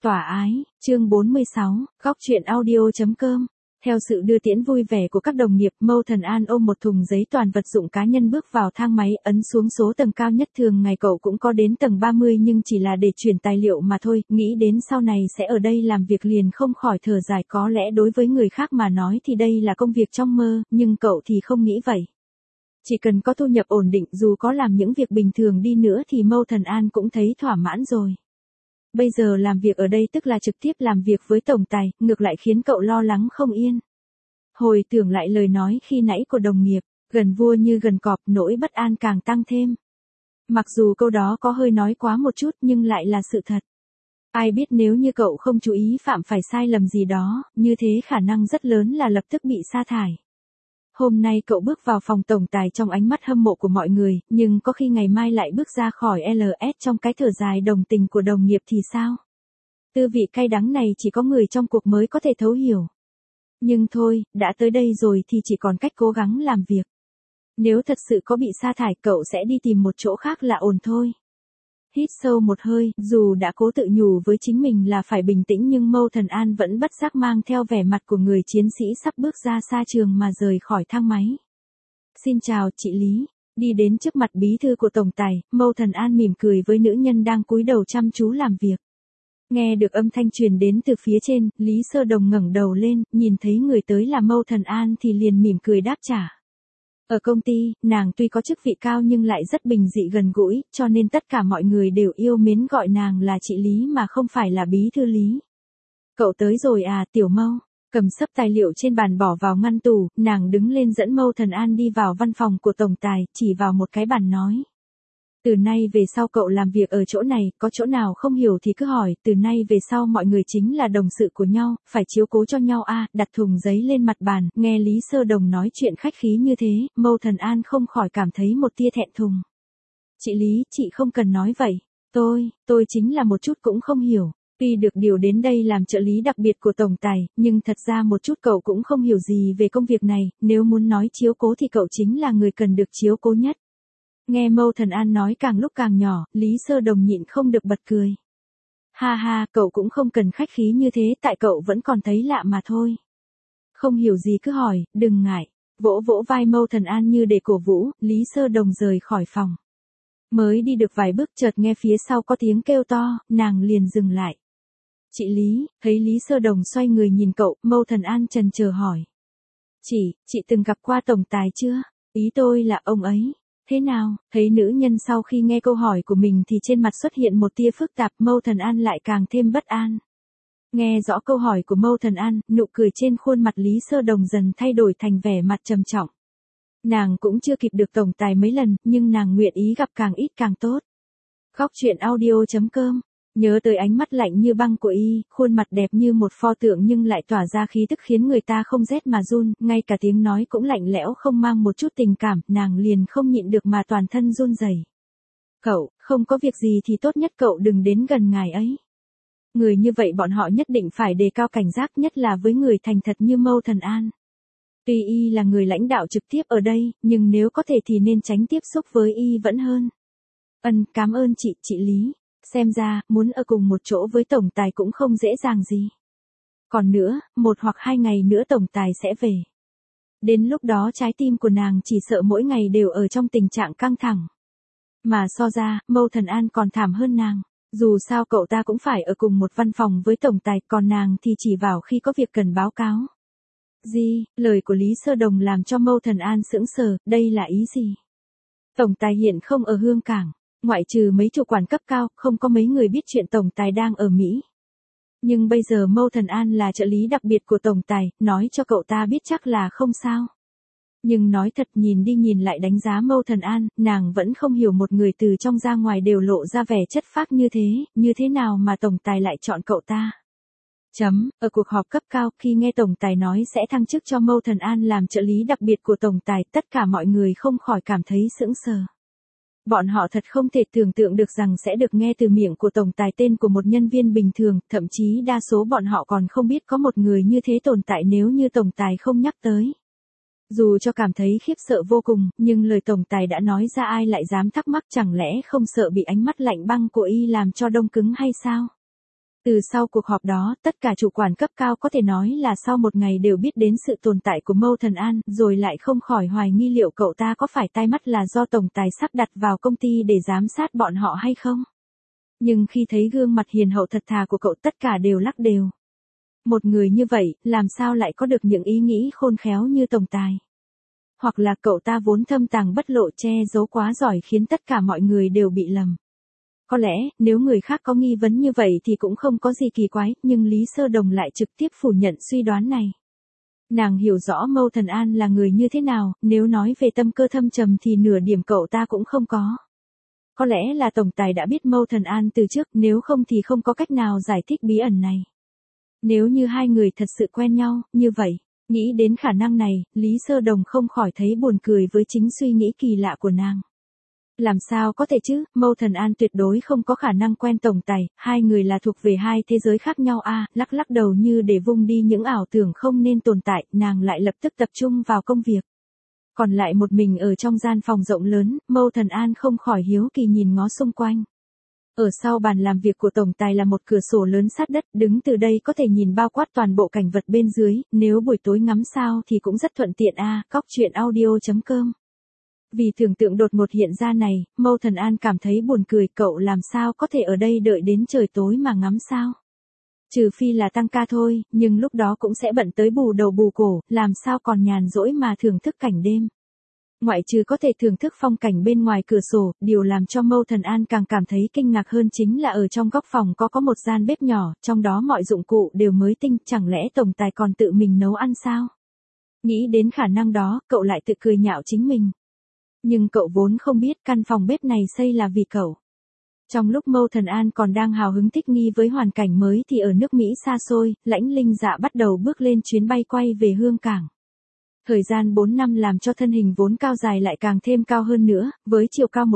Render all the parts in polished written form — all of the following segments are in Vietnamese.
Tỏa ái, chương 46, góc truyện audio.com. Theo sự đưa tiễn vui vẻ của các đồng nghiệp, Mâu Thần An ôm một thùng giấy toàn vật dụng cá nhân bước vào thang máy, ấn xuống số tầng cao nhất. Thường ngày cậu cũng có đến tầng 30 nhưng chỉ là để chuyển tài liệu mà thôi, nghĩ đến sau này sẽ ở đây làm việc liền không khỏi thở dài. Có lẽ đối với người khác mà nói thì đây là công việc trong mơ, nhưng cậu thì không nghĩ vậy. Chỉ cần có thu nhập ổn định, dù có làm những việc bình thường đi nữa thì Mâu Thần An cũng thấy thỏa mãn rồi. Bây giờ làm việc ở đây tức là trực tiếp làm việc với tổng tài, ngược lại khiến cậu lo lắng không yên. Hồi tưởng lại lời nói khi nãy của đồng nghiệp, gần vua như gần cọp, nỗi bất an càng tăng thêm. Mặc dù câu đó có hơi nói quá một chút nhưng lại là sự thật. Ai biết nếu như cậu không chú ý phạm phải sai lầm gì đó, như thế khả năng rất lớn là lập tức bị sa thải. Hôm nay cậu bước vào phòng tổng tài trong ánh mắt hâm mộ của mọi người, nhưng có khi ngày mai lại bước ra khỏi LS trong cái thở dài đồng tình của đồng nghiệp thì sao? Tư vị cay đắng này chỉ có người trong cuộc mới có thể thấu hiểu. Nhưng thôi, đã tới đây rồi thì chỉ còn cách cố gắng làm việc. Nếu thật sự có bị sa thải, cậu sẽ đi tìm một chỗ khác là ổn thôi. Hít sâu một hơi, dù đã cố tự nhủ với chính mình là phải bình tĩnh nhưng Mâu Thần An vẫn bất giác mang theo vẻ mặt của người chiến sĩ sắp bước ra xa trường mà rời khỏi thang máy. Xin chào, chị Lý. Đi đến trước mặt bí thư của tổng tài, Mâu Thần An mỉm cười với nữ nhân đang cúi đầu chăm chú làm việc. Nghe được âm thanh truyền đến từ phía trên, Lý Sơ Đồng ngẩng đầu lên, nhìn thấy người tới là Mâu Thần An thì liền mỉm cười đáp trả. Ở công ty, nàng tuy có chức vị cao nhưng lại rất bình dị gần gũi, cho nên tất cả mọi người đều yêu mến gọi nàng là chị Lý mà không phải là bí thư Lý. Cậu tới rồi à, Tiểu Mâu? Cầm xấp tài liệu trên bàn bỏ vào ngăn tủ, nàng đứng lên dẫn Mâu Thần An đi vào văn phòng của tổng tài, chỉ vào một cái bàn nói. Từ nay về sau cậu làm việc ở chỗ này, có chỗ nào không hiểu thì cứ hỏi, từ nay về sau mọi người chính là đồng sự của nhau, phải chiếu cố cho nhau a. Đặt thùng giấy lên mặt bàn, nghe Lý Sơ Đồng nói chuyện khách khí như thế, Mâu Thần An không khỏi cảm thấy một tia thẹn thùng. Chị Lý, chị không cần nói vậy, tôi chính là một chút cũng không hiểu. Tuy được điều đến đây làm trợ lý đặc biệt của tổng tài, nhưng thật ra một chút cậu cũng không hiểu gì về công việc này, nếu muốn nói chiếu cố thì cậu chính là người cần được chiếu cố nhất. Nghe Mâu Thần An nói càng lúc càng nhỏ, Lý Sơ Đồng nhịn không được bật cười. Ha ha, cậu cũng không cần khách khí như thế, tại cậu vẫn còn thấy lạ mà thôi. Không hiểu gì cứ hỏi, đừng ngại. Vỗ vỗ vai Mâu Thần An như để cổ vũ, Lý Sơ Đồng rời khỏi phòng. Mới đi được vài bước chợt nghe phía sau có tiếng kêu to, nàng liền dừng lại. Chị Lý, thấy Lý Sơ Đồng xoay người nhìn cậu, Mâu Thần An chần chờ hỏi. Chị từng gặp qua tổng tài chưa? Ý tôi là ông ấy. Thế nào? Thấy nữ nhân sau khi nghe câu hỏi của mình thì trên mặt xuất hiện một tia phức tạp, Mâu Thần An lại càng thêm bất an. Nghe rõ câu hỏi của Mâu Thần An, nụ cười trên khuôn mặt Lý Sơ Đồng dần thay đổi thành vẻ mặt trầm trọng. Nàng cũng chưa kịp được tổng tài mấy lần, nhưng nàng nguyện ý gặp càng ít càng tốt. Góc truyện audio.com. Nhớ tới ánh mắt lạnh như băng của y, khuôn mặt đẹp như một pho tượng nhưng lại tỏa ra khí tức khiến người ta không rét mà run, ngay cả tiếng nói cũng lạnh lẽo không mang một chút tình cảm, nàng liền không nhịn được mà toàn thân run rẩy. Cậu, không có việc gì thì tốt nhất cậu đừng đến gần ngài ấy. Người như vậy bọn họ nhất định phải đề cao cảnh giác, nhất là với người thành thật như Mâu Thần An. Tuy y là người lãnh đạo trực tiếp ở đây, nhưng nếu có thể thì nên tránh tiếp xúc với y vẫn hơn. Cảm ơn chị Lý. Xem ra, muốn ở cùng một chỗ với tổng tài cũng không dễ dàng gì. Còn nữa, 1 hoặc 2 ngày nữa tổng tài sẽ về. Đến lúc đó trái tim của nàng chỉ sợ mỗi ngày đều ở trong tình trạng căng thẳng. Mà so ra, Mâu Thần An còn thảm hơn nàng. Dù sao cậu ta cũng phải ở cùng một văn phòng với tổng tài, còn nàng thì chỉ vào khi có việc cần báo cáo. Gì? Lời của Lý Sơ Đồng làm cho Mâu Thần An sững sờ, đây là ý gì? Tổng tài hiện không ở Hương Cảng. Ngoại trừ mấy chủ quản cấp cao, không có mấy người biết chuyện tổng tài đang ở Mỹ. Nhưng bây giờ Mâu Thần An là trợ lý đặc biệt của tổng tài, nói cho cậu ta biết chắc là không sao. Nhưng nói thật, nhìn đi nhìn lại đánh giá Mâu Thần An, nàng vẫn không hiểu một người từ trong ra ngoài đều lộ ra vẻ chất phác như thế nào mà tổng tài lại chọn cậu ta. Ở cuộc họp cấp cao, khi nghe tổng tài nói sẽ thăng chức cho Mâu Thần An làm trợ lý đặc biệt của tổng tài, tất cả mọi người không khỏi cảm thấy sững sờ. Bọn họ thật không thể tưởng tượng được rằng sẽ được nghe từ miệng của tổng tài tên của một nhân viên bình thường, thậm chí đa số bọn họ còn không biết có một người như thế tồn tại nếu như tổng tài không nhắc tới. Dù cho cảm thấy khiếp sợ vô cùng, nhưng lời tổng tài đã nói ra ai lại dám thắc mắc, chẳng lẽ không sợ bị ánh mắt lạnh băng của y làm cho đông cứng hay sao? Từ sau cuộc họp đó, tất cả chủ quản cấp cao có thể nói là sau một ngày đều biết đến sự tồn tại của Mâu Thần An, rồi lại không khỏi hoài nghi liệu cậu ta có phải tai mắt là do tổng tài sắp đặt vào công ty để giám sát bọn họ hay không. Nhưng khi thấy gương mặt hiền hậu thật thà của cậu tất cả đều lắc đều. Một người như vậy, làm sao lại có được những ý nghĩ khôn khéo như tổng tài? Hoặc là cậu ta vốn thâm tàng bất lộ che giấu quá giỏi khiến tất cả mọi người đều bị lầm. Có lẽ, nếu người khác có nghi vấn như vậy thì cũng không có gì kỳ quái, nhưng Lý Sơ Đồng lại trực tiếp phủ nhận suy đoán này. Nàng hiểu rõ Mâu Thần An là người như thế nào, nếu nói về tâm cơ thâm trầm thì nửa điểm cậu ta cũng không có. Có lẽ là tổng tài đã biết Mâu Thần An từ trước, nếu không thì không có cách nào giải thích bí ẩn này. Nếu như hai người thật sự quen nhau, như vậy, nghĩ đến khả năng này, Lý Sơ Đồng không khỏi thấy buồn cười với chính suy nghĩ kỳ lạ của nàng. Làm sao có thể chứ, Mâu Thần An tuyệt đối không có khả năng quen tổng tài, hai người là thuộc về hai thế giới khác nhau lắc lắc đầu như để vung đi những ảo tưởng không nên tồn tại, nàng lại lập tức tập trung vào công việc. Còn lại một mình ở trong gian phòng rộng lớn, Mâu Thần An không khỏi hiếu kỳ nhìn ngó xung quanh. Ở sau bàn làm việc của tổng tài là một cửa sổ lớn sát đất, đứng từ đây có thể nhìn bao quát toàn bộ cảnh vật bên dưới, nếu buổi tối ngắm sao thì cũng rất thuận tiện Cóc truyện audio.com. Vì tưởng tượng đột ngột hiện ra này, Mâu Thần An cảm thấy buồn cười, cậu làm sao có thể ở đây đợi đến trời tối mà ngắm sao? Trừ phi là tăng ca thôi, nhưng lúc đó cũng sẽ bận tới bù đầu bù cổ, làm sao còn nhàn rỗi mà thưởng thức cảnh đêm. Ngoại trừ có thể thưởng thức phong cảnh bên ngoài cửa sổ, điều làm cho Mâu Thần An càng cảm thấy kinh ngạc hơn chính là ở trong góc phòng có một gian bếp nhỏ, trong đó mọi dụng cụ đều mới tinh, chẳng lẽ tổng tài còn tự mình nấu ăn sao? Nghĩ đến khả năng đó, cậu lại tự cười nhạo chính mình. Nhưng cậu vốn không biết căn phòng bếp này xây là vì cậu. Trong lúc Mâu Thần An còn đang hào hứng thích nghi với hoàn cảnh mới thì ở nước Mỹ xa xôi, Lãnh Linh Dạ bắt đầu bước lên chuyến bay quay về Hương Cảng. Thời gian 4 năm làm cho thân hình vốn cao dài lại càng thêm cao hơn nữa, với chiều cao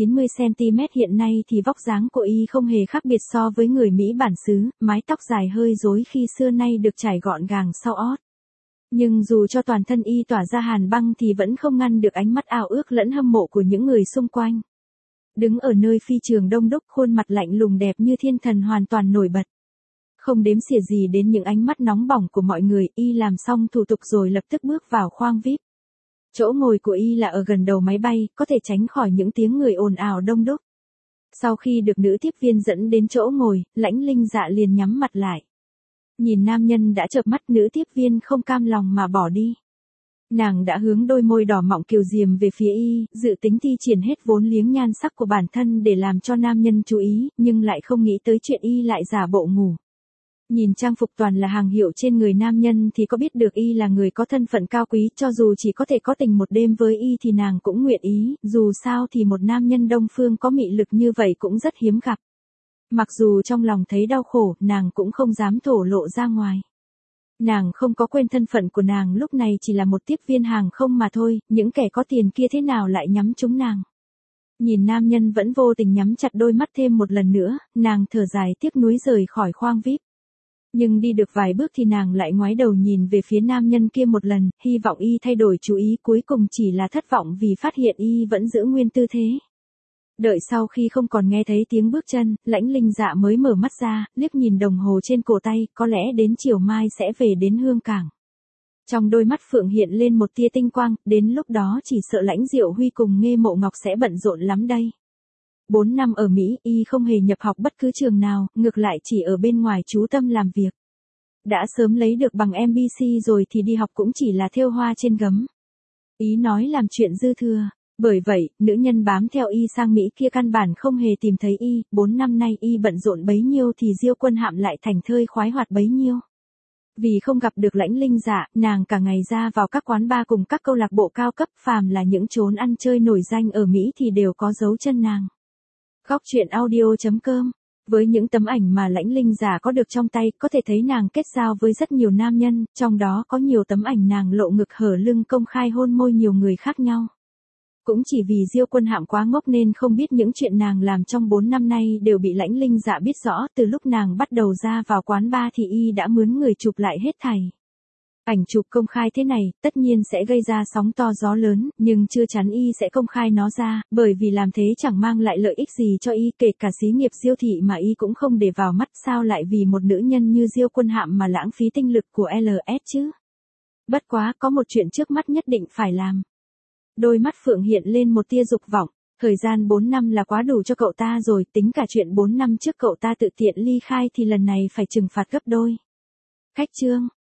190cm hiện nay thì vóc dáng của y không hề khác biệt so với người Mỹ bản xứ, mái tóc dài hơi rối khi xưa nay được trải gọn gàng sau ót. Nhưng dù cho toàn thân y tỏa ra hàn băng thì vẫn không ngăn được ánh mắt ao ước lẫn hâm mộ của những người xung quanh. Đứng ở nơi phi trường đông đúc, khuôn mặt lạnh lùng đẹp như thiên thần hoàn toàn nổi bật. Không đếm xỉa gì đến những ánh mắt nóng bỏng của mọi người, y làm xong thủ tục rồi lập tức bước vào khoang VIP. Chỗ ngồi của y là ở gần đầu máy bay, có thể tránh khỏi những tiếng người ồn ào đông đúc. Sau khi được nữ tiếp viên dẫn đến chỗ ngồi, Lãnh Linh Dạ liền nhắm mặt lại. Nhìn nam nhân đã chợp mắt, nữ tiếp viên không cam lòng mà bỏ đi. Nàng đã hướng đôi môi đỏ mọng kiều diềm về phía y, dự tính thi triển hết vốn liếng nhan sắc của bản thân để làm cho nam nhân chú ý, nhưng lại không nghĩ tới chuyện y lại giả bộ ngủ. Nhìn trang phục toàn là hàng hiệu trên người nam nhân thì có biết được y là người có thân phận cao quý, cho dù chỉ có thể có tình một đêm với y thì nàng cũng nguyện ý, dù sao thì một nam nhân Đông phương có mị lực như vậy cũng rất hiếm gặp. Mặc dù trong lòng thấy đau khổ, nàng cũng không dám thổ lộ ra ngoài. Nàng không có quên thân phận của nàng lúc này chỉ là một tiếp viên hàng không mà thôi, những kẻ có tiền kia thế nào lại nhắm trúng nàng. Nhìn nam nhân vẫn vô tình nhắm chặt đôi mắt thêm một lần nữa, nàng thở dài tiếc nuối rời khỏi khoang VIP. Nhưng đi được vài bước thì nàng lại ngoái đầu nhìn về phía nam nhân kia một lần, hy vọng y thay đổi chú ý, cuối cùng chỉ là thất vọng vì phát hiện y vẫn giữ nguyên tư thế. Đợi sau khi không còn nghe thấy tiếng bước chân, Lãnh Linh Dạ mới mở mắt ra, liếc nhìn đồng hồ trên cổ tay, có lẽ đến chiều mai sẽ về đến Hương Cảng. Trong đôi mắt Phượng hiện lên một tia tinh quang, đến lúc đó chỉ sợ Lãnh Diệu Huy cùng Nghê Mộ Ngọc sẽ bận rộn lắm đây. 4 năm ở Mỹ, y không hề nhập học bất cứ trường nào, ngược lại chỉ ở bên ngoài chú tâm làm việc. Đã sớm lấy được bằng MBC rồi thì đi học cũng chỉ là thêu hoa trên gấm. Ý nói làm chuyện dư thừa. Bởi vậy, nữ nhân bám theo y sang Mỹ kia căn bản không hề tìm thấy y, 4 năm nay y bận rộn bấy nhiêu thì Diêu Quân Hạm lại thành thơi khoái hoạt bấy nhiêu. Vì không gặp được Lãnh Linh Dạ, nàng cả ngày ra vào các quán bar cùng các câu lạc bộ cao cấp, phàm là những chốn ăn chơi nổi danh ở Mỹ thì đều có dấu chân nàng. Góc truyện audio.com. Với những tấm ảnh mà Lãnh Linh Dạ có được trong tay, có thể thấy nàng kết giao với rất nhiều nam nhân, trong đó có nhiều tấm ảnh nàng lộ ngực hở lưng công khai hôn môi nhiều người khác nhau. Cũng chỉ vì Diêu Quân Hạm quá ngốc nên không biết những chuyện nàng làm trong 4 năm nay đều bị Lãnh Linh Dạ biết rõ, từ lúc nàng bắt đầu ra vào quán bar thì y đã mướn người chụp lại hết thảy. Ảnh chụp công khai thế này, tất nhiên sẽ gây ra sóng to gió lớn, nhưng chưa chắn y sẽ công khai nó ra, bởi vì làm thế chẳng mang lại lợi ích gì cho y, kể cả xí nghiệp Diêu thị mà y cũng không để vào mắt, sao lại vì một nữ nhân như Diêu Quân Hạm mà lãng phí tinh lực của LS chứ? Bất quá, có một chuyện trước mắt nhất định phải làm. Đôi mắt Phượng hiện lên một tia dục vọng. Thời gian 4 năm là quá đủ cho cậu ta rồi, tính cả chuyện 4 năm trước cậu ta tự tiện ly khai thì lần này phải trừng phạt gấp đôi. Khách trương.